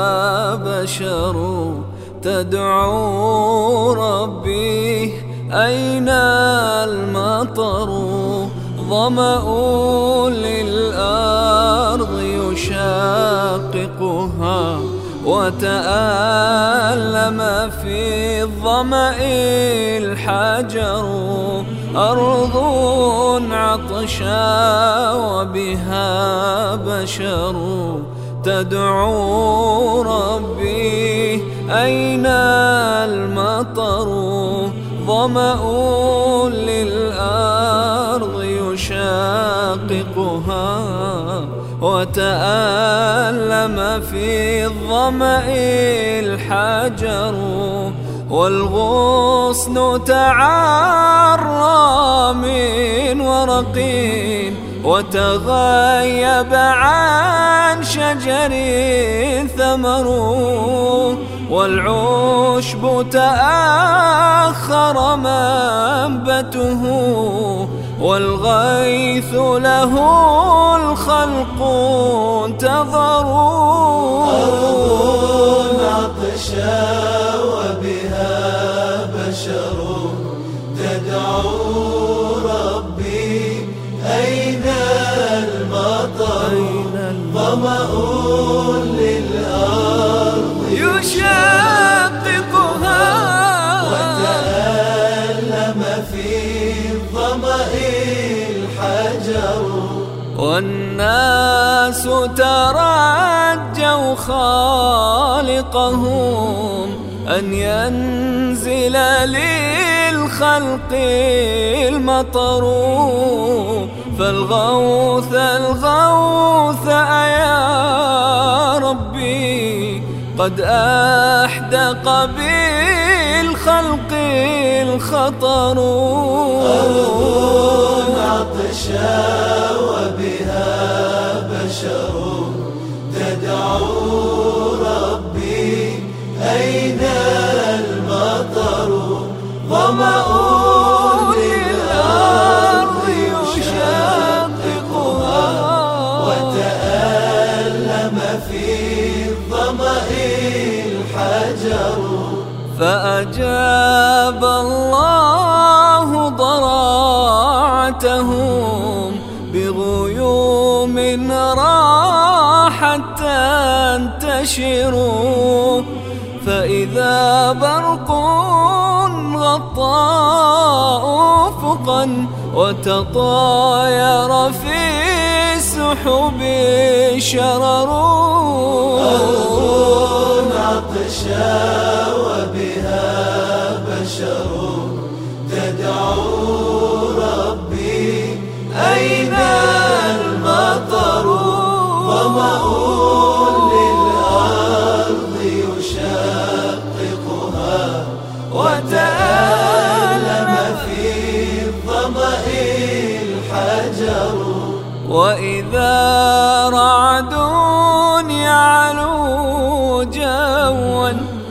بشر تدعو ربي أين المطر ظمأ للأرض يشاققها وتألم في الظمأ الحجر أرض عطشا وبها بشر تدعو ربي أين المطر ظمأ للأرض يشاققها وتألم في الظمأ الحجر والغصن تعرى من ورقين وتغيب عن شجر ثمر والعشب تأخر منبته والغيث له الخلق انتظروا أرض عطشا وبها بشر تدعو ربي أين المطر ظمأ للأرض يشققها وتألم في الظمأ الحجر والناس ترجوا خالقهم أن ينزل للخلق المطر فالغوث الغوث يا ربي قد أحدق بالخلق الخطر أرض عطشا وبها بشر تدعو ربي أين المطر ظمأ للأرض يشققها وتألم في الظمأ الحجر فأجاب الله ضراعتهم بغيوم راحت تنتشر فإذا برق غطى أفقا وتطاير في السحب شرر أرض عطشا وبها بشر تدعو ربي أين المطر ظمأ للأرض يشققها وتألم في الظمأ الحجر وإذا رعد يعلو جوا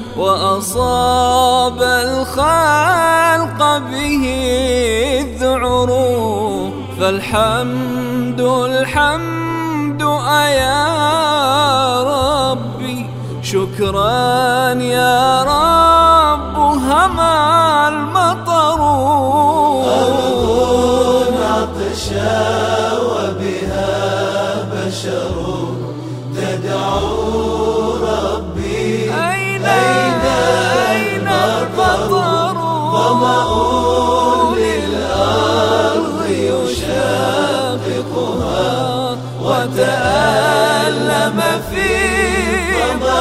وأصاب الخلق به الذعر فالحمد الحمد أيا ربي شكرا يا رب هما المطر أرض عطشا وبها بشر تدعو ربي أين المطر ظمأ للأرض يشققها وتألم في